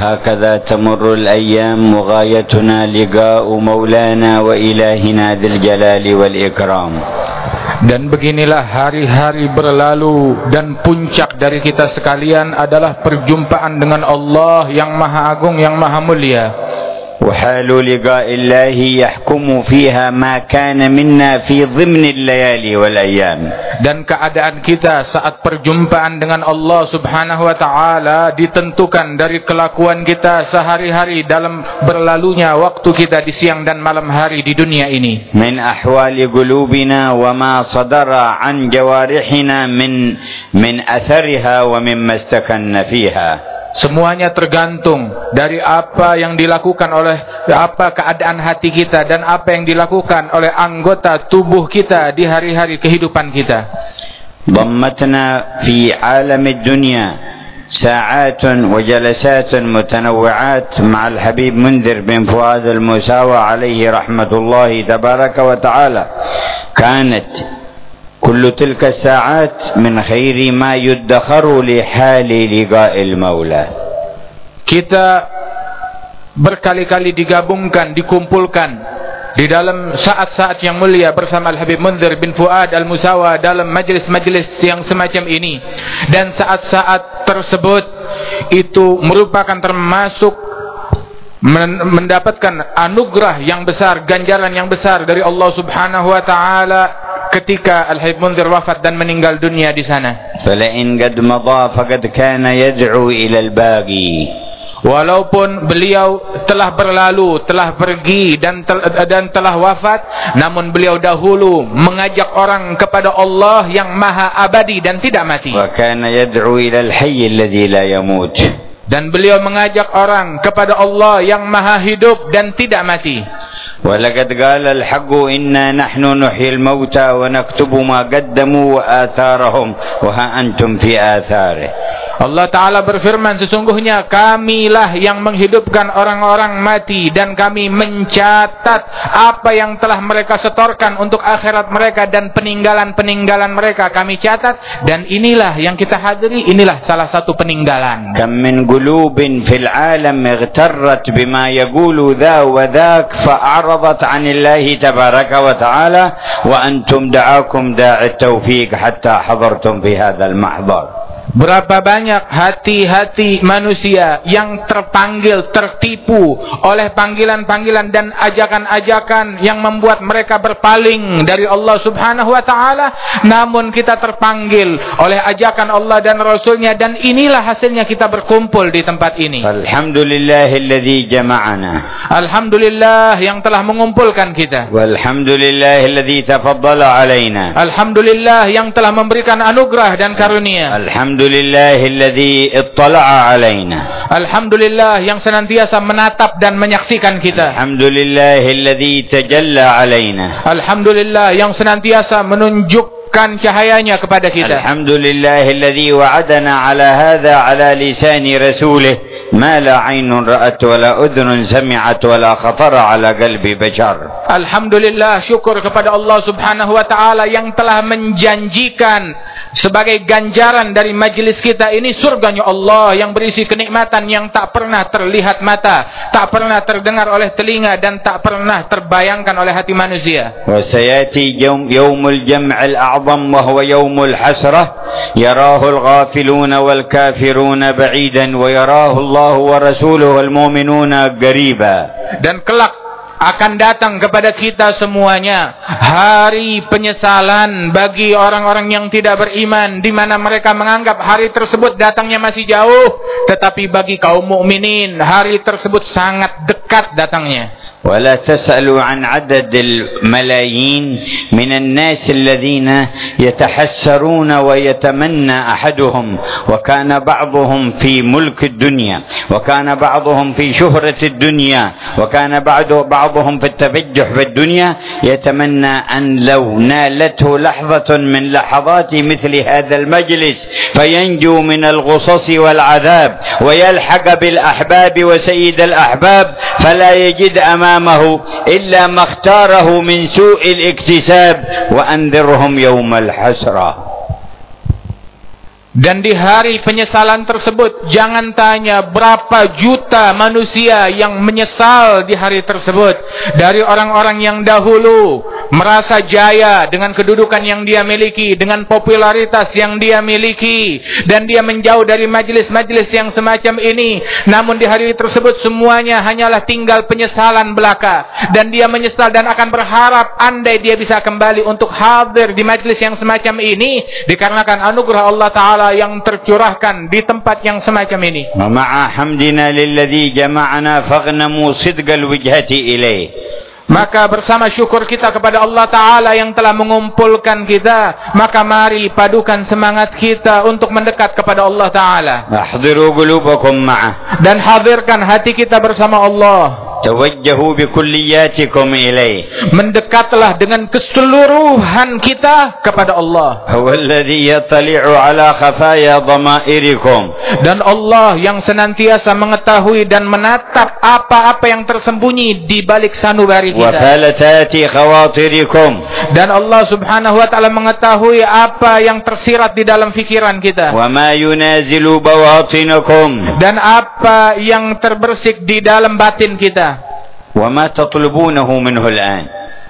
وهكذا تمر الأيام وغايتنا لقاء مولانا وإلهنا ذي الجلال والإكرام. Dan beginilah hari-hari berlalu dan puncak dari kita sekalian adalah perjumpaan dengan Allah yang Maha Agung, yang Maha Mulia. وحال لقاء الله يحكم فيها ما كان منا في ضمن الليالي والأيام. Dan keadaan kita saat perjumpaan dengan Allah Subhanahu wa taala ditentukan dari kelakuan kita sehari-hari dalam berlalunya waktu kita di siang dan malam hari di dunia ini. من أحوال قلوبنا وما صدر عن جوارحنا من أثرها ومما استكن فيها. Semuanya tergantung dari apa yang dilakukan oleh keadaan hati kita dan apa yang dilakukan oleh anggota tubuh kita di hari-hari kehidupan kita. ضمتنا في عالم الدنيا ساعات وجلسات متنوعات مع الحبيب منذر بن فؤاد المساوى عليه رحمة الله تبارك وتعالى. كانت كل تلك الساعات من خير ما يدخر لحال لقاء المولى. Kita berkali-kali digabungkan, dikumpulkan di dalam saat-saat yang mulia bersama Al-Habib Munzir bin Fuad Al-Musawa dalam majlis-majlis yang semacam ini. Dan saat-saat tersebut itu merupakan termasuk mendapatkan anugerah yang besar, ganjaran yang besar dari Allah Subhanahu wa taala ketika Al-Habib Munzir wafat dan meninggal dunia di sana. فَلَئِنْ قَدْ مَضَى فَقَدْ كَانَ يَدْعُو إِلَى الْبَاقِي. Walaupun beliau telah berlalu, telah pergi dan telah wafat, namun beliau dahulu mengajak orang kepada Allah yang Maha Abadi dan tidak mati. وَكَانَ يَدْعُو إِلَى الْحَيِّ الَّذِي لَا يَمُوتُ. Dan beliau mengajak orang kepada Allah yang Maha Hidup dan tidak mati. وَلَقَدْ قَالَ الْحَقُّ إِنَّا نَحْنُ نُحْيِي الْمَوْتَى وَنَكْتُبُ مَا قَدَّمُوا وَآثَارَهُمْ وَهَا أَنْتُمْ فِي آثَارِهِ. Allah Ta'ala berfirman, sesungguhnya kamilah yang menghidupkan orang-orang mati dan kami mencatat apa yang telah mereka setorkan untuk akhirat mereka dan peninggalan-peninggalan mereka kami catat, dan inilah yang kita hadiri, inilah salah satu peninggalan. كم من قلوب في العالم اغترت بما يقول ذا وذاك فأعرضت عن الله تبارك وتعالى وأنتم دعاكم داع التوفيق حتى حضرتم في هذا المحضر. Berapa banyak hati-hati manusia yang terpanggil, tertipu oleh panggilan-panggilan dan ajakan-ajakan yang membuat mereka berpaling dari Allah Subhanahu wa taala, namun kita terpanggil oleh ajakan Allah dan Rasulnya, dan inilah hasilnya kita berkumpul di tempat ini. Alhamdulillahilladzi jama'ana. Alhamdulillah yang telah mengumpulkan kita. Walhamdulillahilladzi tafaddala alaina. Alhamdulillah yang telah memberikan anugerah dan karunia. Alhamdulillahilladzi ittala'a alaina. Alhamdulillah yang senantiasa menatap dan menyaksikan kita. Alhamdulillahilladzi tajalla alaina. Alhamdulillah yang senantiasa menunjukkan cahayanya kepada kita. Alhamdulillahilladzi wa'adana ala hadha ala lisani rasulih ma la 'ainun ra'at wa la udhunun sami'at wa la khatara ala qalbi bashar. Alhamdulillah, syukur kepada Allah Subhanahu wa taala yang telah menjanjikan sebagai ganjaran dari majlis kita ini surganya Allah yang berisi kenikmatan yang tak pernah terlihat mata, tak pernah terdengar oleh telinga, dan tak pernah terbayangkan oleh hati manusia. Wa sayati yaumul jam'il a'zam wa huwa yaumul hasrah yarahu al-ghafiluna wal kafiruna ba'idan wa yarahu Allah wa rasuluhu wal mu'minuna qariba. Dan kelak akan datang kepada kita semuanya hari penyesalan bagi orang-orang yang tidak beriman, di mana mereka menganggap hari tersebut datangnya masih jauh, tetapi bagi kaum mukminin hari tersebut sangat dekat datangnya. ولا تسألوا عن عدد الملايين من الناس الذين يتحسرون ويتمنى أحدهم وكان بعضهم في ملك الدنيا وكان بعضهم في شهرة الدنيا وكان بعضهم في التفجح في الدنيا يتمنى أن لو نالته لحظة من لحظات مثل هذا المجلس فينجو من الغصص والعذاب ويلحق بالأحباب وسيد الأحباب فلا يجد أمامه إلا ما اختاره من سوء الاكتساب وأنذرهم يوم الحسرة. Dan di hari penyesalan tersebut, jangan tanya berapa juta manusia yang menyesal di hari tersebut. Dari orang-orang yang dahulu merasa jaya dengan kedudukan yang dia miliki, dengan popularitas yang dia miliki, dan dia menjauh dari majlis-majlis yang semacam ini. Namun di hari tersebut semuanya hanyalah tinggal penyesalan belaka. Dan dia menyesal dan akan berharap andai dia bisa kembali untuk hadir di majlis yang semacam ini, dikarenakan anugerah Allah Ta'ala yang tercurahkan di tempat yang semacam ini. Wa ma'a hamdina lilladzi jama'ana faghnamu sidqal wijhati ilaih. Maka bersama syukur kita kepada Allah Ta'ala yang telah mengumpulkan kita, maka mari padukan semangat kita untuk mendekat kepada Allah Ta'ala. Ahdiru qulubakum ma'ah. Dan hadirkan hati kita bersama Allah. Tawajjahu bikulliyatikum ilaih. Mendekatlah dengan keseluruhan kita kepada Allah. Huwallazi yattali'u ala khafaya dhamairikum. Dan Allah yang senantiasa mengetahui dan menatap apa-apa yang tersembunyi di balik sanubari kita. Wa falatati khawatirikum. Dan Allah Subhanahu wa taala mengetahui apa yang tersirat di dalam fikiran kita. Wa ma yunazilu bawatinakum. Dan apa yang terbersih di dalam batin kita. Wa ma tatlubunahu minhu al'an.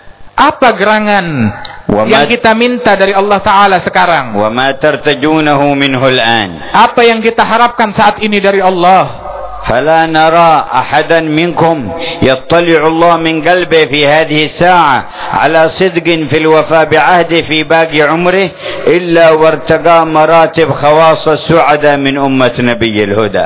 Apa gerangan yang kita minta dari Allah Ta'ala sekarang? Wa ma tartajunahu minhu al'an. Apa yang kita harapkan saat ini dari Allah? فلا نرى أحدا منكم يطلع الله من قلبه في هذه الساعة على صدق في الوفاء بعهده في باقي عمره إلا وارتقى مراتب خواص السعداء من أمة نبي الهدى.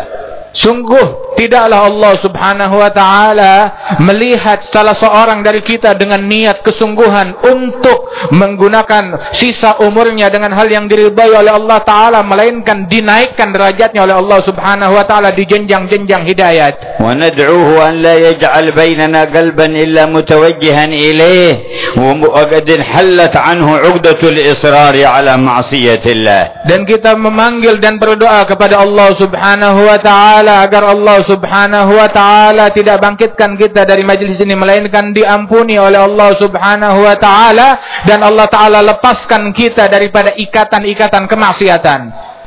Sungguh tidaklah Allah Subhanahu wa taala melihat salah seorang dari kita dengan niat kesungguhan untuk menggunakan sisa umurnya dengan hal yang diridhai oleh Allah Taala, melainkan dinaikkan derajatnya oleh Allah Subhanahu wa taala di jenjang-jenjang hidayat. Wa nad'uhu an la yaj'al bainana qalban illa mutawajjihan ilayh wa qad halat anhu 'uqdatul israr 'ala ma'siyatillah. Dan kita memanggil dan berdoa kepada Allah Subhanahu wa taala agar Allah Subhanahu wa taala tidak bangkitkan kita dari majlis ini, melainkan diampuni oleh Allah Subhanahu wa taala, dan Allah taala lepaskan kita daripada ikatan-ikatan kemaksiatan.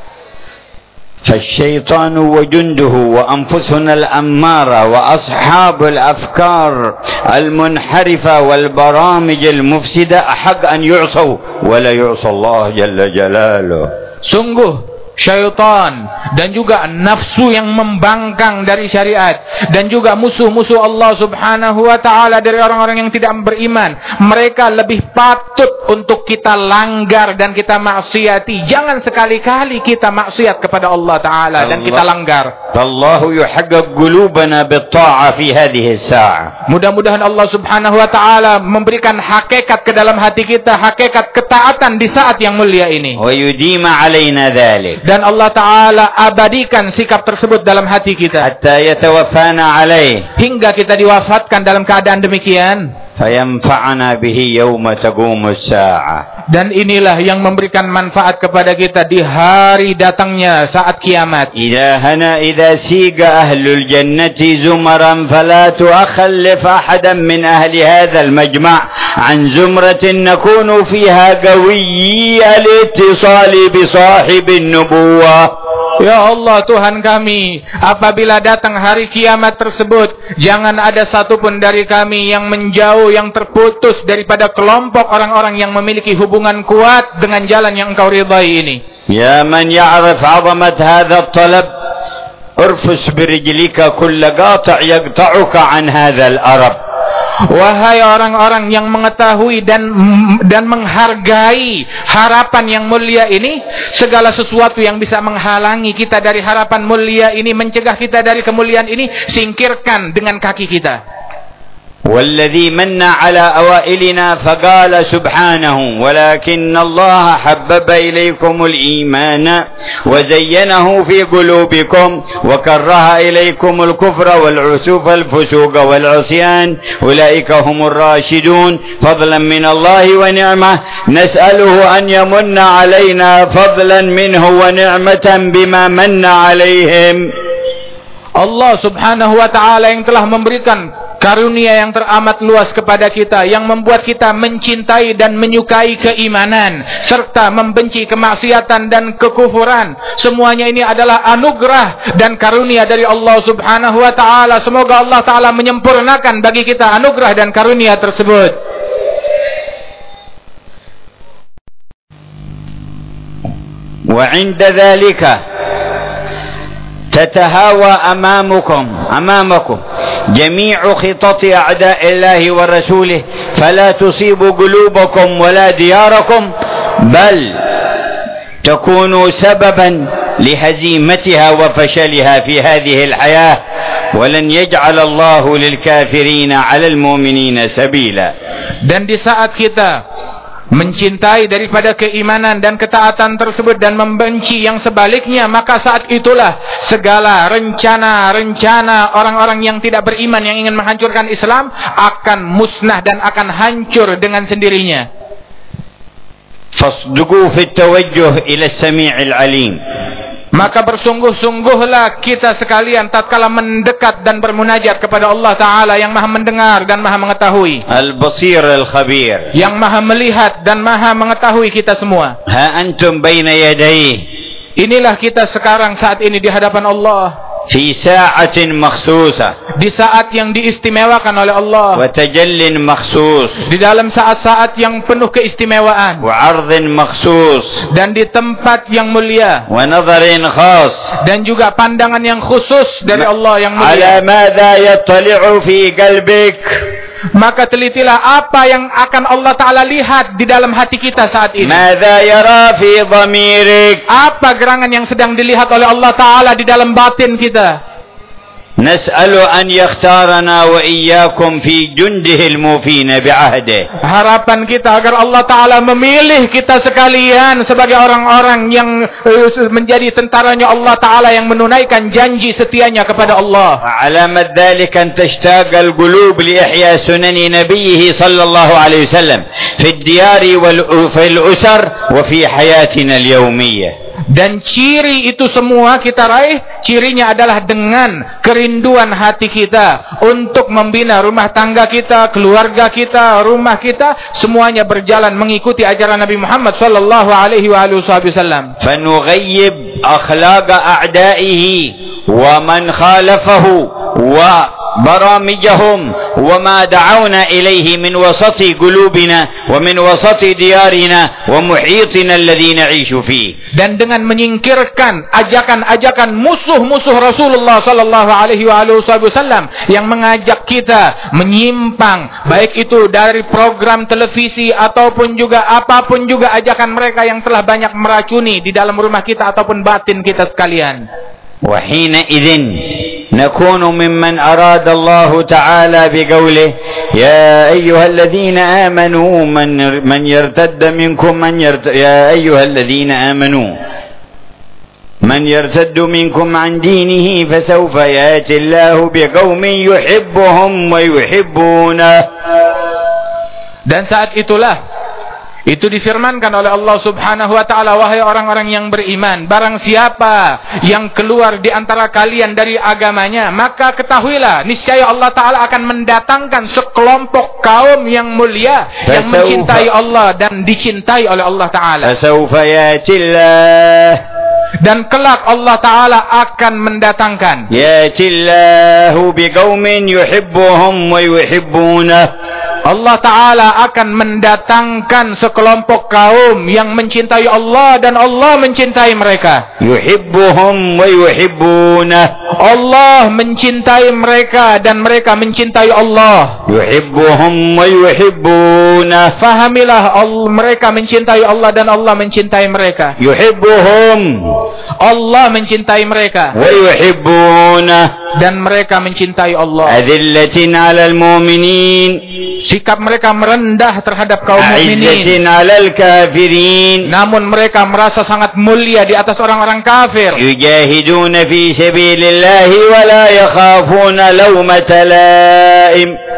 فالشيطان وجنده وأنفسنا الأمارة وأصحاب الأفكار المنحرفة والبرامج المفسدة أحق أن يعصوا ولا يعصى الله جل جلاله. Sungguh syaitan dan juga nafsu yang membangkang dari syariat, dan juga musuh-musuh Allah Subhanahu wa taala dari orang-orang yang tidak beriman, mereka lebih patut untuk kita langgar dan kita maksiati. Jangan sekali-kali kita maksiat kepada Allah taala dan kita langgar. Allahu yuhaqqiq qulubana bit-ta'ah fi hadhihi as-sa'ah. Mudah-mudahan Allah Subhanahu wa taala memberikan hakikat ke dalam hati kita, hakikat ketaatan di saat yang mulia ini. Wa yudima alaina dzalik. Dan Allah Ta'ala abadikan sikap tersebut dalam hati kita hatta yatawaffana alaih, hingga kita diwafatkan dalam keadaan demikian. Fayanfa'ana bihi yawma taqumus sa'ah. Dan inilah yang memberikan manfaat kepada kita di hari datangnya saat kiamat. Idza siga ahlul jannati zumaran fala tu'akhallif ahadan min ahli hadzal majma' an zumratin nakunu fiha qawiyyi al-ittisali bi sahibin nubuwah. Ya Allah Tuhan kami, apabila datang hari kiamat tersebut, jangan ada satupun dari kami yang menjauh, yang terputus daripada kelompok orang-orang yang memiliki hubungan kuat dengan jalan yang Engkau ridhai ini. Ya man ya'rif 'azamat hadzal talab, urfus birijlika kull qati' yaqta'uka 'an hadzal arab. Wahai orang-orang yang mengetahui dan menghargai harapan yang mulia ini, segala sesuatu yang bisa menghalangi kita dari harapan mulia ini, mencegah kita dari kemuliaan ini, singkirkan dengan kaki kita. والذي من على أوائلنا فقال سبحانه ولكن الله حبب إليكم الإيمان وزينه في قلوبكم وكره إليكم الكفر والعسوف الفسوق والعصيان أولئك هم الراشدون فضلا من الله ونعمة نسأله أن يمن علينا فضلا منه ونعمة بما من عليهم. Allah Subhanahu wa taala yang telah memberikan karunia yang teramat luas kepada kita, yang membuat kita mencintai dan menyukai keimanan serta membenci kemaksiatan dan kekufuran. Semuanya ini adalah anugerah dan karunia dari Allah Subhanahu wa taala. Semoga Allah taala menyempurnakan bagi kita anugerah dan karunia tersebut. Wa 'inda dhalika تتهاوى أمامكم جميع خطط أعداء الله ورسوله فلا تصيب قلوبكم ولا دياركم بل تكون سببا لهزيمتها وفشلها في هذه الحياة ولن يجعل الله للكافرين على المؤمنين سبيلا. Dan di saat kita mencintai daripada keimanan dan ketaatan tersebut dan membenci yang sebaliknya, maka saat itulah segala rencana-rencana orang-orang yang tidak beriman yang ingin menghancurkan Islam akan musnah dan akan hancur dengan sendirinya. Fasduqu fi at-tawajjuh ila as-sami'il 'alim. Maka bersungguh-sungguhlah kita sekalian tatkala mendekat dan bermunajat kepada Allah Ta'ala yang maha mendengar dan maha mengetahui, Al-Basir Al-Khabir, yang maha melihat dan maha mengetahui kita semua. Ha antum baina yadayhi, inilah kita sekarang saat ini di hadapan Allah, fi sa'atin makhsusah, di saat yang diistimewakan oleh Allah, wa tajallin makhsus, di dalam saat-saat yang penuh keistimewaan, wa 'ardhin makhsus, dan di tempat yang mulia, wa nadharin khas, dan juga pandangan yang khusus dari Allah yang mulia. Ala madza yattali'u fi qalbik, maka telitilah apa yang akan Allah Ta'ala lihat di dalam hati kita saat ini. Madza yara fi dhamirik, apa gerangan yang sedang dilihat oleh Allah Ta'ala di dalam batin kita. Nas'alu an yakhtarana wa iyyakum fi jundihi al-mufina bi'ahdihi. Harapan kita agar Allah Ta'ala memilih kita sekalian sebagai orang-orang yang menjadi tentaranya Allah Ta'ala yang menunaikan janji setianya kepada Allah. Alamat dhalika an tashtaq al-qulub li ihya sunani nabiyhi sallallahu alaihi wasallam fi ad-diyari wal usar wa fi hayatina al-yawmiyyah. Dan ciri itu semua kita raih, cirinya adalah dengan kerinduan hati kita untuk membina rumah tangga kita, keluarga kita, rumah kita, semuanya berjalan mengikuti ajaran Nabi Muhammad sallallahu alaihi wasallam. Fanughayyib akhlaqa a'da'ihi wa man khalafahu wa برامجهم وما دعونا إليه من وسط قلوبنا ومن وسط ديارنا ومحيطنا الذي نعيش فيه. Dan dengan menyingkirkan ajakan-ajakan musuh-musuh Rasulullah sallallahu alaihi wasallam yang mengajak kita menyimpang, baik itu dari program televisi ataupun juga apapun juga ajakan mereka yang telah banyak meracuni di dalam rumah kita ataupun batin kita sekalian. وحينئذ نكون ممن أراد الله تعالى بقوله يا أيها الذين آمنوا من يرتد منكم يا أيها الذين آمنوا من يرتد منكم عن دينه فسوف يأتي الله بقوم يحبهم ويحبونه. Dan saat itulah itu difirmankan oleh Allah Subhanahu wa taala, wahai orang-orang yang beriman, barang siapa yang keluar di antara kalian dari agamanya, maka ketahuilah niscaya Allah taala akan mendatangkan sekelompok kaum yang mulia yang mencintai Allah dan dicintai oleh Allah taala. Fasawfa yatillah, dan kelak Allah taala akan mendatangkan, yatillahu biqaumin yuhibbuhum wa yuhibbunah, Allah Ta'ala akan mendatangkan sekelompok kaum yang mencintai Allah dan Allah mencintai mereka. Yuhibbuhum wa yuhibbunah, Allah mencintai mereka dan mereka mencintai Allah. Yuhibbuhum wa yuhibbunah, fahamilah mereka mencintai Allah dan Allah mencintai mereka. Yuhibbuhum, Allah mencintai mereka, wa yuhibbunah, dan mereka mencintai Allah. Adillatin 'alal mu'minin, sikap mereka merendah terhadap kaum mukminin, 'alal kafirin, namun mereka merasa sangat mulia di atas orang-orang kafir. Yujahiduna fi sabilillahi wa la yakhafuna lawmata laim,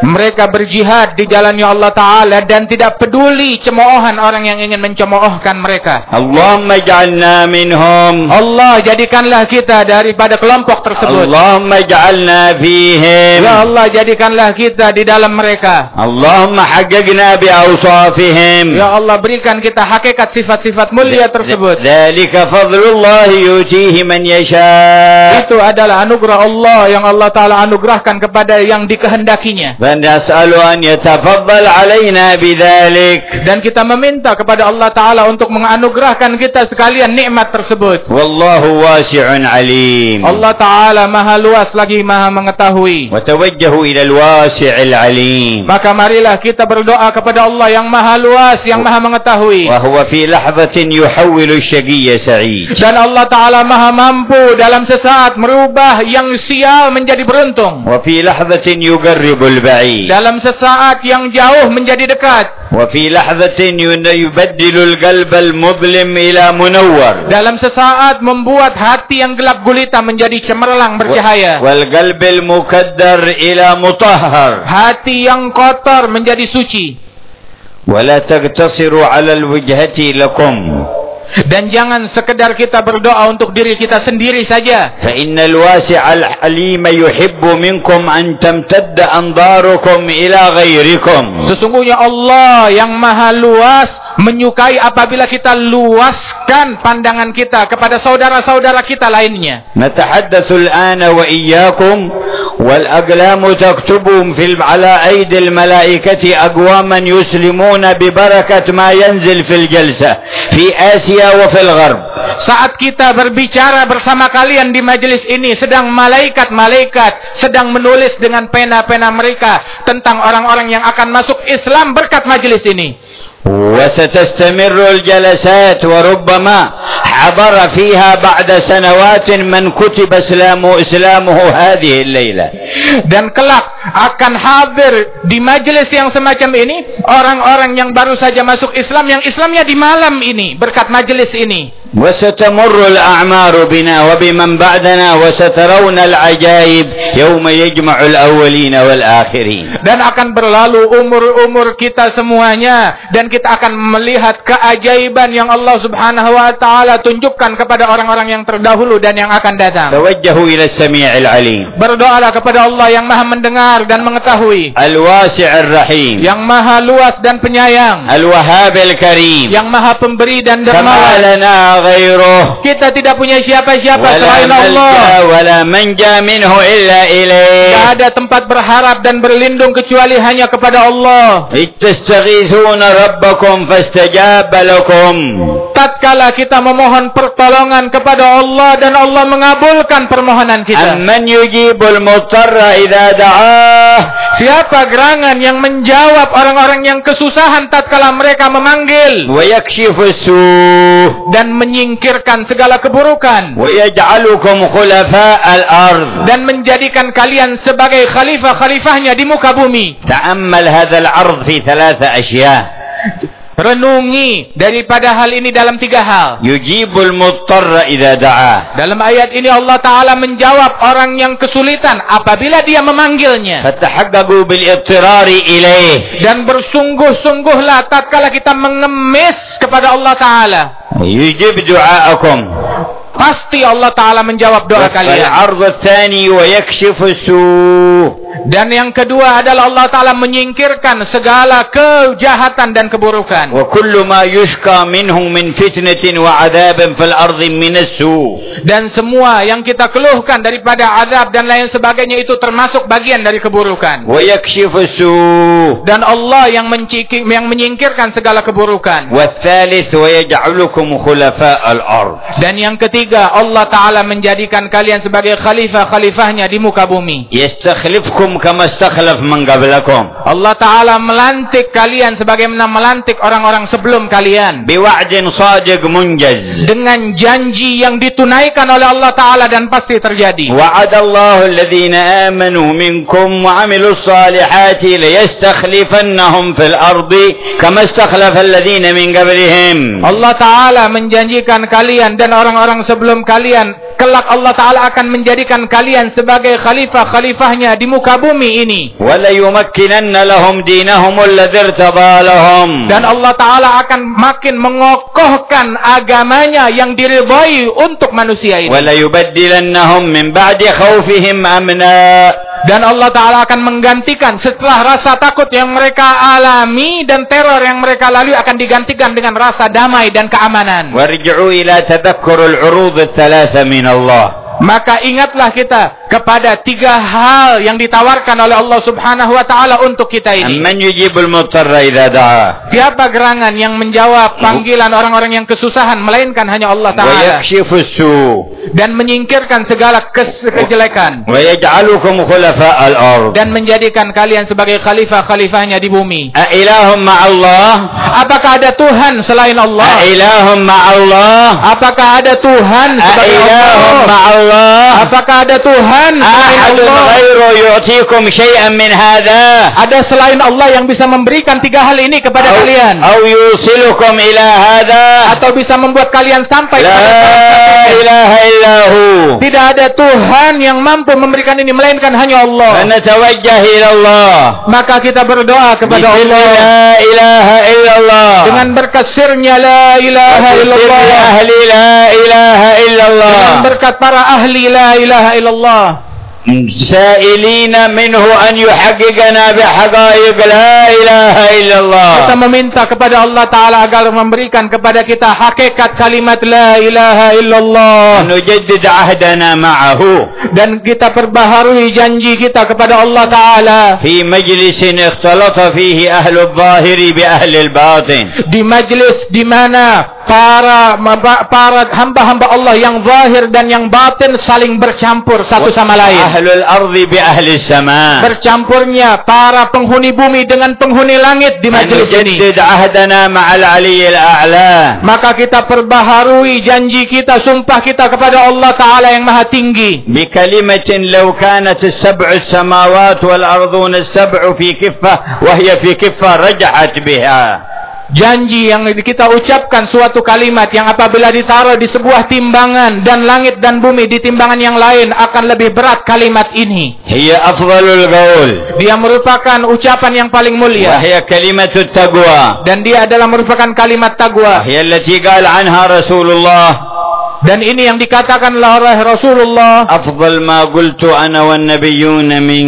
Mereka berjihad di jalannya Allah Ta'ala dan tidak peduli cemoohan orang yang ingin mencemoohkan mereka. Allahumma ij'alna minhum. Allah, jadikanlah kita daripada kelompok tersebut. Allahumma ij'alna fihim. Ya Allah, jadikanlah kita di dalam mereka. Allahumma haqqiqna bi awsafihim. Ya Allah, berikan kita hakikat sifat-sifat mulia tersebut. Dzalika fadlullah yutihi man yasha. Itu adalah anugerah Allah yang Allah Ta'ala anugerahkan kepada yang dikehendakinya. فنسأل أن يتفضل علينا بذلك. Dan kita meminta kepada Allah Ta'ala untuk menganugerahkan kita sekalian nikmat tersebut. والله واسع عليم. Allah Ta'ala maha luas lagi maha mengetahui. وتوجهوا إلى الواسع العليم. Maka marilah kita berdoa kepada Allah yang maha luas, yang maha mengetahui. وهو في لحظة يحول الشقي سعيد. Dan Allah Ta'ala maha mampu dalam sesaat merubah yang sial menjadi beruntung. وفي لحظة يقرب البعيد. Dalam sesaat yang jauh menjadi dekat. وفي لحظة يبدل القلب المظلم إلى منور. Dalam sesaat membuat hati yang gelap gulita menjadi cemerlang bercahaya. والقلب المكدر إلى مطهر. Hati yang kotor menjadi suci. ولا تقتصروا على الوجهة لكم. Dan jangan sekedar kita berdoa untuk diri kita sendiri saja. فإن الواسع الحليم يحب منكم أن تمتد أنظاركم إلى غيركم. Sesungguhnya Allah yang maha luas menyukai apabila kita luaskan pandangan kita kepada saudara-saudara kita lainnya. نتحدث الآن وإياكم والأقلام تكتبهم على أيدي الملائكة أقواما يسلمون ببركة ما ينزل في الجلسة في آسيا وفي الغرب. Saat kita berbicara bersama kalian di majelis ini, sedang malaikat-malaikat sedang menulis dengan pena-pena mereka tentang orang-orang yang akan masuk Islam berkat majelis ini. وستستمر الجلسات وربما حضر فيها بعد سنوات من كتب إسلامه هذه الليلة. Dan kelak akan hadir di majelis yang semacam ini orang-orang yang baru saja masuk Islam, yang Islamnya di malam ini berkat majelis ini. وستمر الأعمار بنا وبمن بعدنا وسترون العجائب يوم يجمع الأولين والآخرين. Dan akan berlalu umur-umur kita semuanya dan kita akan melihat keajaiban yang Allah Subhanahu wa Ta'ala tunjukkan kepada orang-orang yang terdahulu dan yang akan datang. توجهوا إلى السميع العليم. Berdoalah kepada Allah yang maha mendengar dan mengetahui, الواسع الرحيم, yang maha luas dan penyayang, الوهاب الكريم, yang maha pemberi dan كما dermawan. لنا غيره. Kita tidak punya siapa-siapa ولا selain Allah. ملجأ ولا منجا منه إلا إليه. Tidak ada tempat berharap dan berlindung kecuali hanya kepada Allah. تستغيثون ربكم فاستجاب لكم. Tatkala kita memohon pertolongan kepada Allah dan Allah mengabulkan permohonan kita. أمن يجيب المضطر إذا دعاه. Siapa gerangan yang menjawab orang-orang yang kesusahan tatkala mereka memanggil, ويكشف السوء. dan menyingkirkan segala keburukan, ويجعلكم خلفاء الأرض. dan menjadikan kalian sebagai khalifah-khalifahnya di muka bumi. تأمل هذا العرض في 3 أشياء. Renungi daripada hal ini dalam 3 hal. يجيب المضطر إذا دعاه. Dalam ayat ini Allah Ta'ala menjawab orang yang kesulitan apabila dia memanggilnya. فتحققوا بالاضطرار إليه. Dan bersungguh-sungguhlah tatkala kita mengemis kepada Allah Ta'ala. يجيب دعاءكم. Pasti Allah Ta'ala menjawab doa kalian. العرض الثاني ويكشف السوء. Dan yang kedua adalah Allah Ta'ala menyingkirkan segala kejahatan dan keburukan. وكل ما يشكى منه من فتنة وعذاب في الأرض من السوء. Dan semua yang kita keluhkan daripada azab dan lain sebagainya itu termasuk bagian dari keburukan. ويكشف السوء. Dan Allah yang menyingkirkan segala keburukan. والثالث ويجعلكم خلفاء الأرض. Dan yang ketiga, Allah Ta'ala menjadikan kalian sebagai khalifah-khalifahnya di muka bumi. يستخلفكم كما استخلف من قبلكم. Allah Ta'ala melantik kalian sebagaimana melantik orang-orang sebelum kalian. بوعد صادق منجز. Dengan janji yang ditunaikan oleh Allah Ta'ala dan pasti terjadi. وعد الله الذين آمنوا منكم وعملوا الصالحات ليستخلفنهم في الأرض كما استخلف الذين من قبلهم. Allah Ta'ala menjanjikan kalian dan orang-orang sebelum kalian kelak Allah Ta'ala akan menjadikan kalian sebagai khalifah-khalifahnya di muka bumi ini. وَلَيُمَكِّنَنَّ لَهُمْ دِينَهُمُ الَّذِي ارْتَضَى لَهُمْ. Dan Allah Ta'ala akan makin mengokohkan agamanya yang diridhai untuk manusia ini. وَلَيُبَدِّلَنَّهُمْ مِنْ بَعْدِ خَوْفِهِمْ أَمْنًا. Dan Allah Ta'ala akan menggantikan setelah rasa takut yang mereka alami dan teror yang mereka lalui akan digantikan dengan rasa damai dan keamanan. وَارْجِعُوا إِلَى تَذَكُّرِ الْعُرُوضِ الثَّلَاثَ مِنَ اللَّهِ. Maka ingatlah kita kepada 3 hal yang ditawarkan oleh Allah Subhanahu wa Ta'ala untuk kita ini. أَمَّنْ يُجِيبُ الْمُضْطَرَّ إِذَا دَعَاهُ. Siapa gerangan yang menjawab panggilan orang-orang yang kesusahan melainkan hanya Allah Ta'ala. وَيَكْشِفُ السُّوءَ. Dan menyingkirkan segala kejelekan. وَيَجْعَلُكُمْ خُلَفَاءَ الْأَرْضِ. Dan menjadikan kalian sebagai khalifah-khalifahnya di bumi. أَإِلَٰهٌ مَعَ اللَّهِ. Apakah ada Tuhan selain Allah? أَإِلَٰهٌ مَعَ اللَّهِ. Apakah ada Tuhan sebagai أَإِلَٰهٌ Allah? مَعَ اللَّهِ. Apakah ada Tuhan selain أَحَدٌ Allah? غَيْرُ يُعْطِيكُمْ شَيْئًا مِنْ هَذَا. Ada selain Allah yang bisa memberikan 3 hal ini kepada kalian? أَوْ يُوصِلُكُمْ إِلَى هَذَا. Atau bisa membuat kalian sampai لَا إِلَهَ إِلَّا هُوَ. Tidak ada Tuhan yang mampu memberikan ini melainkan hanya Allah. فَنَتَوَجَّهُ إِلَى اللَّهِ. Maka kita berdoa kepada بِسِرِّ Allah لَا إِلَهَ إِلَّا اللَّهِ. dengan berkat sirnya la ilaha وَبِسِرِّ illallah. أَهْلِ لَا إِلَهَ إِلَّا اللَّهِ. Dengan berkat para ahli la ilaha illallah. سائلين منه أن يحققنا بحقائق لا إله إلا الله. Kita meminta kepada Allah Ta'ala agar memberikan kepada kita hakikat kalimat la ilaha illallah. نجدد عهدنا معه. Dan kita perbaharui janji kita kepada Allah Ta'ala. في مجلس اختلط فيه أهل الظاهر بأهل الباطن. Di majlis di mana para hamba-hamba Allah yang zahir dan yang batin saling bercampur satu sama lain. أهل الأرض بأهل السماء. Bercampurnya para penghuni bumi dengan penghuni langit di majlis ini. نجدد عهدنا مع العلي الأعلى. Maka kita perbaharui janji kita, sumpah kita kepada Allah Ta'ala yang maha tinggi. بكلمة لو كانت السبع السماوات والأرضون السبع في كفة وهي في كفة رجحت بها. Janji yang kita ucapkan suatu kalimat yang apabila ditaruh di sebuah timbangan dan langit dan bumi di timbangan yang lain akan lebih berat kalimat ini. هي أفضل القول. Dia merupakan ucapan yang paling mulia. وهي كلمة التقوى. Dan dia adalah merupakan kalimat taqwa. هي التي قال عنها رسول الله. Dan ini yang dikatakan oleh Rasulullah. أفضل ما قلت أنا والنبيون من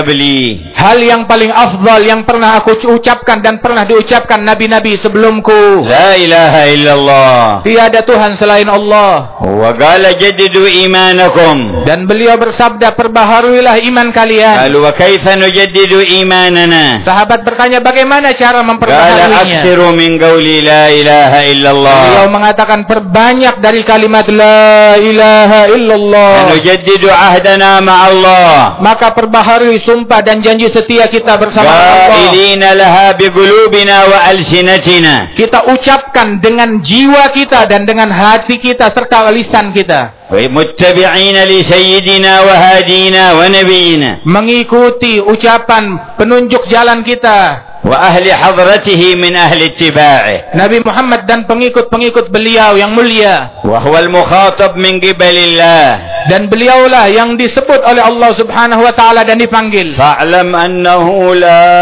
قبلي. Hal yang paling afdal yang pernah aku ucapkan dan pernah diucapkan nabi-nabi sebelumku. لا إله إلا الله. Tiada Tuhan selain Allah. وقال جددوا إيمانكم. Dan beliau bersabda, perbaharuilah iman kalian. قالوا وكيف نجدد إيماننا. Sahabat bertanya, bagaimana cara قال memperbaharuinya? أكثروا من قولي لا إله إلا الله. Beliau mengatakan, perbanyak dari kalimat la ilaha illallah. نجدد عهدنا مع الله. Maka perbaharui sumpah dan janji setia kita bersama Allah. قائلين لها بقلوبنا وألسنتنا. Kita ucapkan dengan jiwa kita dan dengan hati kita serta lisan kita. متبعين لسيدنا وهادينا ونبينا. Mengikuti ucapan penunjuk jalan kita. وأهل حضرته من أهل اتباعه. Nabi Muhammad dan pengikut-pengikut beliau yang mulia. وهو المخاطب من قبل الله. Dan beliaulah yang disebut oleh Allah Subhanahu wa Ta'ala dan dipanggil. فاعلم أنه لا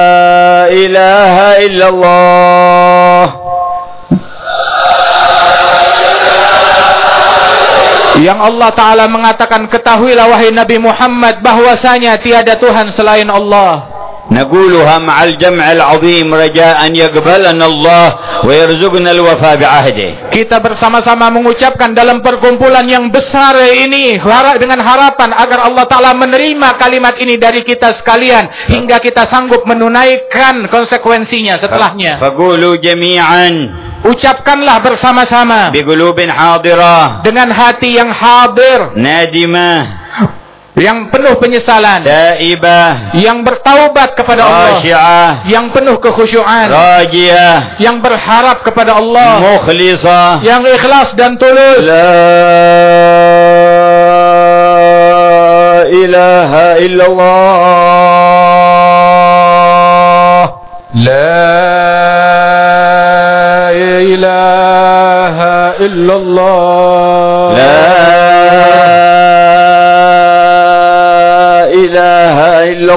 إله إلا الله. Yang Allah Ta'ala mengatakan, ketahuilah wahai Nabi Muhammad bahwasanya tiada Tuhan selain Allah. نقولها مع الجمع العظيم رجاء أن يقبلنا الله ويرزقنا الوفاء بعهده. Kita bersama-sama mengucapkan dalam perkumpulan yang besar ini dengan harapan agar Allah Ta'ala menerima kalimat ini dari kita sekalian hingga kita sanggup menunaikan konsekuensinya setelahnya. فقولوا جميعا. Ucapkanlah bersama-sama بقلوب حاضرة. dengan hati yang hadir, نادمة. yang penuh penyesalan, تائبة. yang bertaubat kepada Allah, خاشعة. yang penuh kekhusyuan, راجية. yang berharap kepada Allah, مخلصة. yang ikhlas dan tulus. لا إله إلا الله. لا إله إلا الله. لا إلا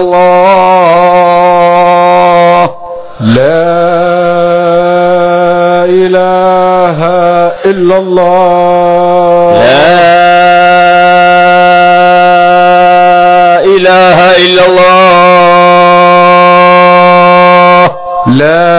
الله لا إله إلا الله لا إله إلا الله لا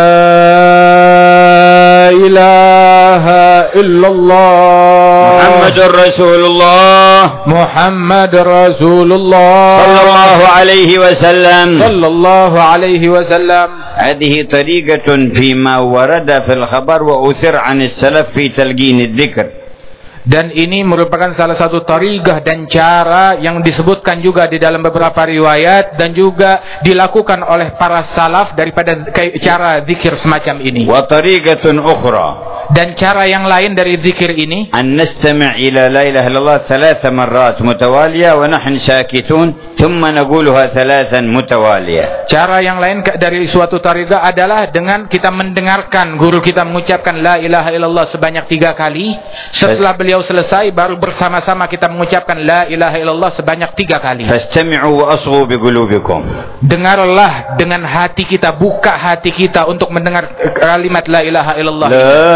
إله إلا الله محمد رسول الله محمد رسول الله صلى الله عليه وسلم صلى الله عليه وسلم. هذه طريقة فيما ورد في الخبر وأثر عن السلف في تلقين الذكر. Dan ini merupakan salah satu tariqah dan cara yang disebutkan juga di dalam beberapa riwayat dan juga dilakukan oleh para salaf daripada cara zikir semacam ini. Wa tariqatun ukhra, dan cara yang lain dari zikir ini an nastami' ila la ilaha illallah 3 marrat mutawaliya wa nahnu sakitun thumma naquluha 3 mutawaliya. Cara yang lain dari suatu tariqah adalah dengan kita mendengarkan guru kita mengucapkan la ilaha illallah sebanyak 3 kali. Setelah beliau selesai baru bersama-sama kita mengucapkan la ilaha illallah sebanyak 3 kali. Fastami'u wa asghu bi qulubikum. Dengarlah dengan hati kita, buka hati kita untuk mendengar kalimat la ilaha illallah.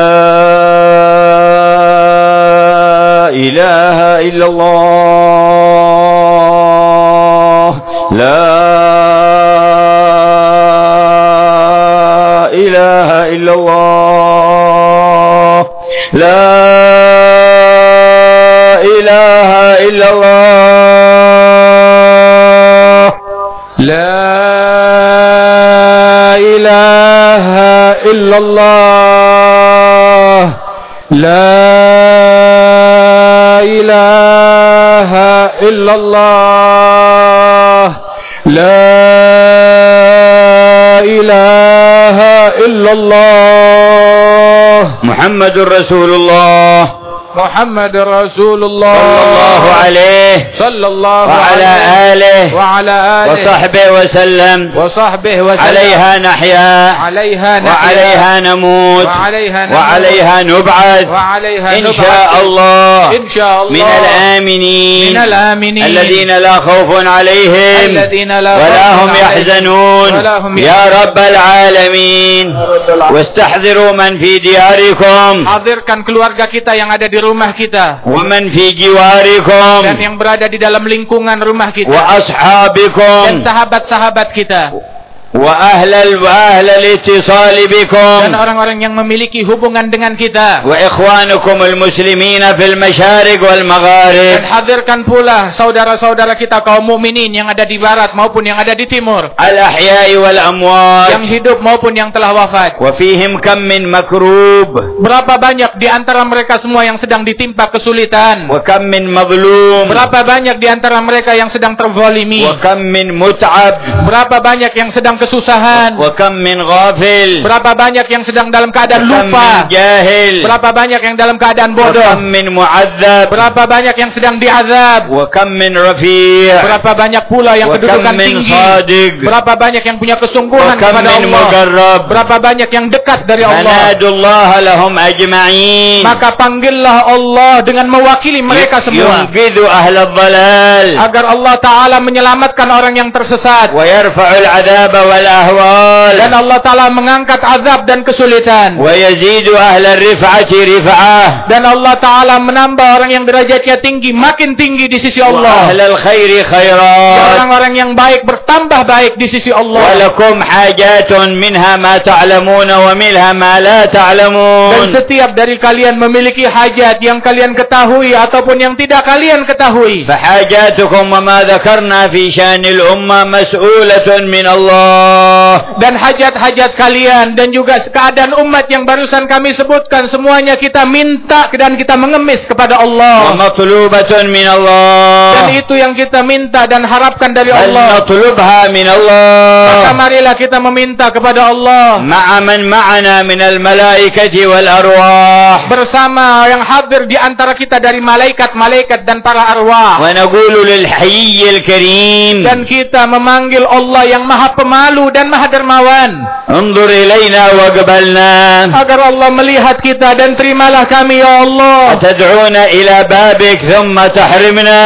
La ilaha illallah. La ilaha illallah. La ilaha illallah. La ilaha illallah. La ilaha illallah. La ilaha illallah. Muhammadur Rasulullah محمد رسول الله صلى الله عليه وعلى آله وصحبه وسلم عليها نحيا وعليها نموت وعليها نبعث إن شاء الله من الآمنين الذين لا خوف عليهم ولا هم يحزنون يا رب العالمين. واستحضروا من في دياركم, hadirkan keluarga kita yang ada di rumah kita, ومن في جواركم, dan yang berada di dalam lingkungan rumah kita, وأصحابكم, dan sahabat-sahabat kita, وأهل الاتصال بكم, dan orang-orang yang memiliki hubungan dengan kita, وإخوانكم المسلمين في المشارق والمغارب, dan hadirkan pula saudara-saudara kita kaum mukminin yang ada di barat maupun yang ada di timur, الأحياء والأموات, yang hidup maupun yang telah wafat. وفيهم كم من مكروب, Berapa banyak di antara mereka semua yang sedang ditimpa kesulitan, وكم من مظلوم, berapa banyak di antara mereka yang sedang terzalimi, وكم من متعب, berapa banyak yang sedang kesusahan, وكم من غافل, berapa banyak yang sedang dalam keadaan وكم lupa, من جاهل, berapa banyak yang dalam keadaan bodoh, وكم من معذب, berapa banyak yang sedang diazab, وكم من رفيع, berapa banyak pula yang وكم kedudukan من tinggi, صادق, berapa banyak yang punya kesungguhan وكم kepada من Allah, مقرب, berapa banyak yang dekat dari Allah. فنادوا الله لهم أجمعين, Maka panggillah Allah dengan mewakili mereka semua, ينقذ أهل الضلال, agar Allah Ta'ala menyelamatkan orang yang tersesat, ويرفع العذاب والأهوال, dan Allah Ta'ala mengangkat azab dan kesulitan, ويزيد أهل الرفعة رفعة, dan Allah Ta'ala menambah orang yang derajatnya tinggi makin tinggi di sisi Allah, وأهل الخير dan خيرات, orang-orang yang baik bertambah baik di sisi Allah. ولكم حاجات منها ما تعلمون ومنها ما لا Dan تعلمون, setiap dari kalian memiliki hajat yang kalian ketahui ataupun yang tidak kalian ketahui. فحاجاتكم وما ذكرنا في شأن الأمة مسؤولة من الله. Dan hajat-hajat kalian dan juga keadaan umat yang barusan kami sebutkan, semuanya kita minta dan kita mengemis kepada Allah. ومطلوبة من Dan الله, itu yang kita minta dan harapkan dari Allah. فلنطلبها من Maka الله marilah kita meminta kepada Allah مع من معنا من الملائكة والأرواح, bersama yang hadir di antara kita dari malaikat-malaikat dan para arwah. ونقول للحي الكريم Dan kita memanggil Allah yang maha pemalu dan maha dermawan, انظر إلينا واقبلنا, agar Allah melihat kita dan terimalah kami ya Allah. أتدعونا إلى بابك ثم تحرمنا,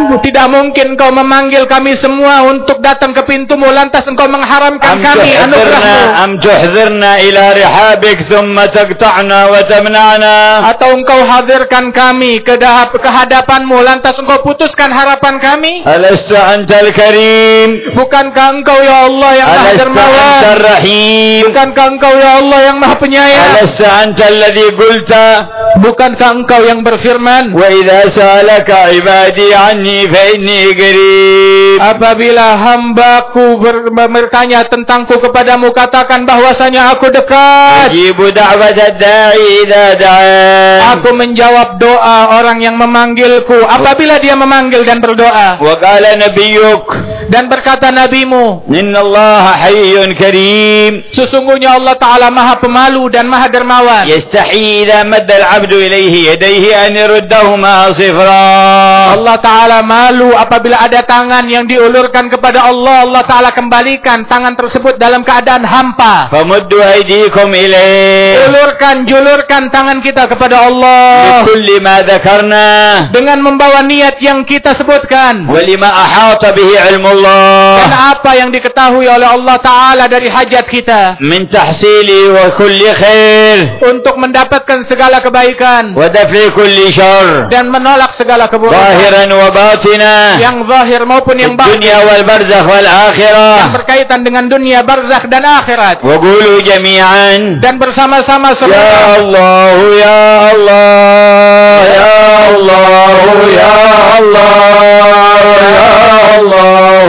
Tidak mungkin engkau memanggil kami semua untuk datang ke pintumu, lantas engkau mengharamkan kami anugerahmu. Am tuhzirna ila rihabik thumma taqta'na wa tamna'na. Atau engkau hadirkan kami ke hadapanmu, lantas engkau putuskan harapan kami. Alasta antal karim. Bukankah engkau ya Allah yang maha dermawan? Alasta antal rahim. Bukankah engkau ya Allah yang maha penyayang? Alasta antal ladzi qulta. Bukankah engkau yang berfirman, wa idza sa'alaka ibadi anni fa inni qarib. Apabila hambaku bertanya tentangku kepadamu, katakan bahwasanya aku dekat. Ujibu da'watad da'i idza da'an. Aku menjawab doa orang yang memanggilku apabila dia memanggil dan berdoa. Wa qala nabiyyuk. Dan berkata nabimu, innallaha hayyun karim. Sesungguhnya Allah Ta'ala maha pemalu dan maha dermawan. Yastahi idza madda al-'abdu ilayhi yadayhi an yuruddahuma sifra. Allah Ta'ala malu apabila ada tangan yang diulurkan kepada Allah, Allah Ta'ala kembalikan tangan tersebut dalam keadaan hampa. Famuddu aydikum ilayhi. Julurkan tangan kita kepada Allah. Bikulli ma dzakarna. Dengan membawa niat yang kita sebutkan. Wa lima ahata bihi ilmu Allah. Dan apa yang diketahui oleh Allah Ta'ala dari hajat kita. Min tahsili wa kulli khair. Untuk mendapatkan segala kebaikan. Wa daf'i kulli syarr. Dan menolak segala keburukan. Zahiran wa batina. Yang zahir maupun yang batin. Dunia wal barzakh wal akhirah. Yang berkaitan dengan dunia, barzakh dan akhirat. Wa qulu jami'an. Dan bersama-sama semua. Ya Allah, ya Allah, ya Allah, ya Allah, ya Allah,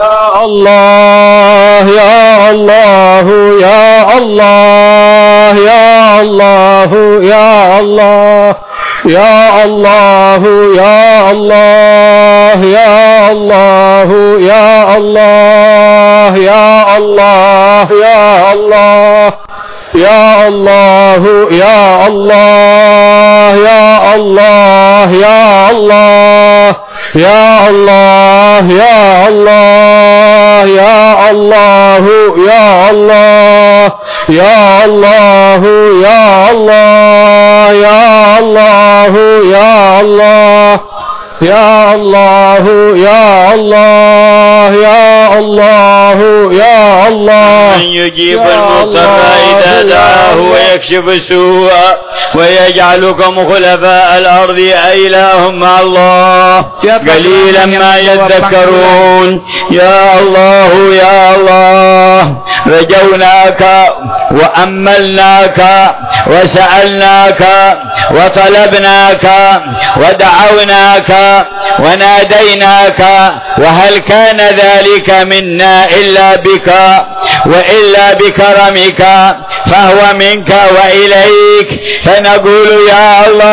ya Allah, ya Allah, ya Allah, ya Allah, ya Allah, ya Allah, ya Allah, ya Allah, ya Allah, ya Allah. Ya Allah, ya Allah, ya Allah, ya Allah, ya Allah, ya Allah, ya Allah, ya Allah, ya Allah, ya Allah, ya Allah, ya Allah. Ya Allah, ya Allah, ya Allah, ya Allah. Man yujibul mutarra idza da'ahu wa yakshifu as-su'a wa yaj'alukum khulafa al-ardi ilahum ma'allah. Qalilan ma yadhakkarun. Ya Allah, ya Allah. Rajawnaka wa ammalnaka wa sa'alnaka wa talabnaka wa da'awnaka وناديناك وهل كان ذلك منا إلا بك وإلا بكرمك فهو منك وإليك فنقول يا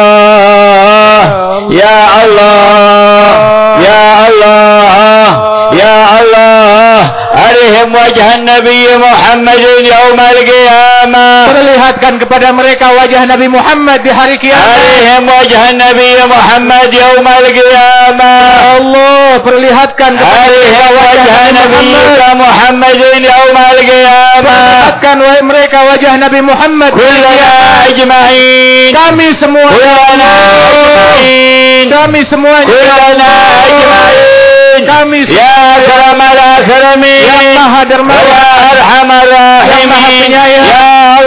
الله يا الله يا الله يا الله أرهم وجه النبي محمد يوم القيامة. Perlihatkan kepada mereka wajah Nabi Muhammad di hari kiamat. أرهم وجه النبي محمد يوم القيامة. Allah perlihatkan kepada wajah Nabi Muhammad يوم القيامة. Perlihatkan mereka wajah Nabi Muhammad. كلنا أجمعين. Kami semua. كلنا أجمعين. Kami semua. كلنا أجمعين. Kami ya akramal akramin, yang maha dermawan, ya arhamar rahimin, yang maha penyayang, ya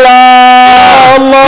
Allah,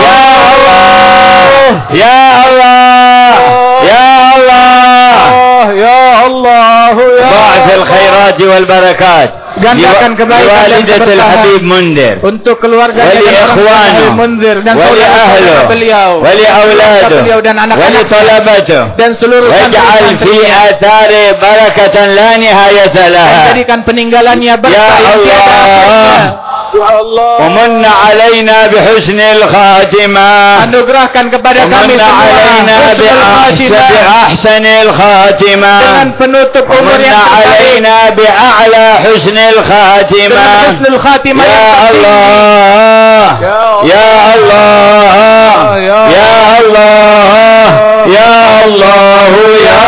ya Allah, ya Allah, ya Allah, ya Allah, ضاعف الخيرات والبركات. Gandakan kebaikan dan keberkahan untuk keluarga dan Munzir dan keluarga beliau, wali auladuh dan anak-anak wali talabatuh dan seluruh waj'al fi athari barakatan la nihayata laha. Jadikan peninggalannya berkah ya Allah. Ya Allah, ومن علينا بحسن الخاتمة. Anugerahkan kepada kami semua بأحسن الخاتمة. Dengan penutup umur yang terbaik. علينا بأعلى حسن الخاتمة. يا الله يا الله يا الله يا الله يا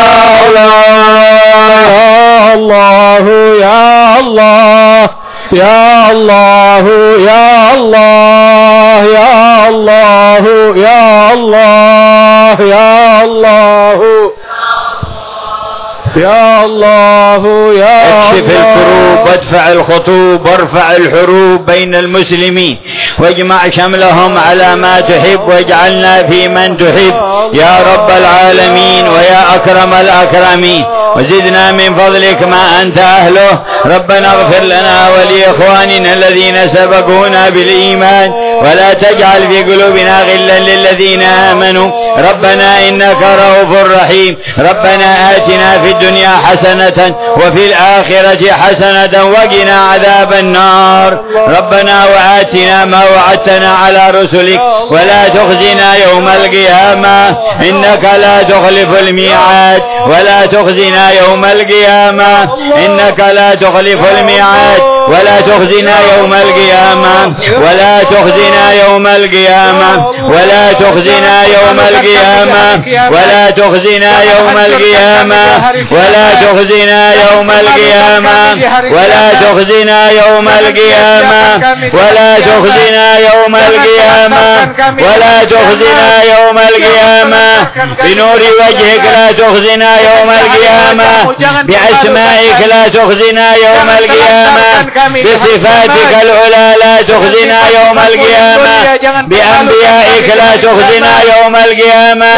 الله يا الله يا الله يا الله يا الله يا الله يا الله يا الله يا اكشف الكروب وادفع الخطوب وارفع الحروب بين المسلمين واجمع شملهم على ما تحب واجعلنا في من تحب يا رب العالمين ويا أكرم الأكرمين وزدنا من فضلك ما أنت أهله. ربنا اغفر لنا ولإخواننا الذين سبقونا بالإيمان ولا تجعل في قلوبنا غلا للذين آمنوا ربنا إنك رؤوف رحيم. ربنا آتنا في الدنيا حسنة وفي الآخرة حسنة وقنا عذاب النار. ربنا وآتنا ما وعدتنا على رسلك ولا تخزنا يوم القيامة إنك لا تخلف الميعاد ولا تخزنا يوم القيامة إنك لا تخلف الميعاد ولا تخزنا يوم القيامة ولا تخزنا يوم القيامة ولا تخزنا يوم القيامة ولا تخزنا يوم القيامة ولا تخزنا يوم القيامة ولا تخزنا يوم القيامة ولا تخزنا يوم القيامة ولا تخزنا يوم القيامة بنور وجهك لا تخزنا يوم القيامة بأسمائك لا تخزنا يوم القيامة بصفاتك العلى لا تخزنا يوم القيامة بأنبيائك لا تخزنا يوم القيامة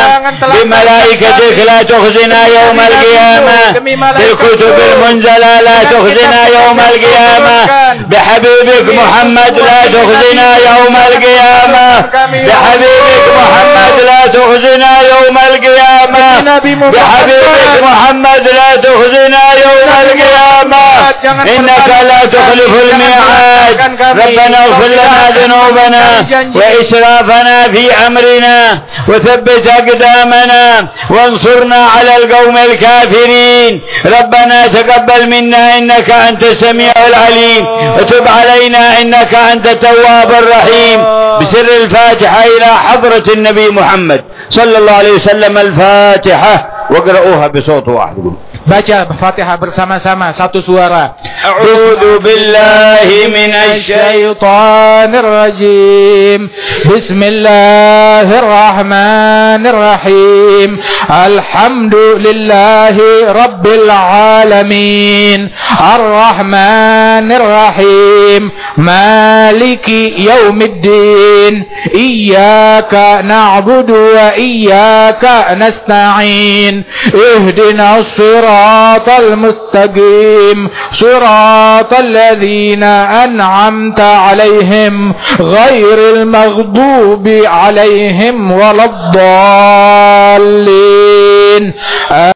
بملائكتك لا تخزنا يوم القيامة بالكتب المنزلة لا تخزنا يوم القيامة بحبيبك محمد لا تخزنا يوم القيامة بحبيبك محمد لا تخزنا يوم القيامة بحبيبك محمد لا تخزنا يوم القيامة إنك لا تخلف الميعاد. ربنا اغفر لنا ذنوبنا وإسرافنا في أمرنا وثبت أقدامنا وانصرنا على القوم الكافرين. ربنا تقبل منا إنك أنت السميع العليم وتب علينا إنك أنت التواب الرحيم. بسر الفاتحة إلى حضرة النبي محمد صلى الله عليه وسلم الفاتحة واقرأوها بصوت واحد. Baca Fatihah bersama-sama satu suara. A'udzu billahi minasy syaithanir rajim. Bismillahirrahmanirrahim. Alhamdulillahi rabbil alamin. Arrahmanir rahim. Maliki yaumiddin. Iyyaka na'budu wa iyyaka nasta'in. Ihdinas صراط المستقيم صراط الذين أنعمت عليهم غير المغضوب عليهم ولا الضالين.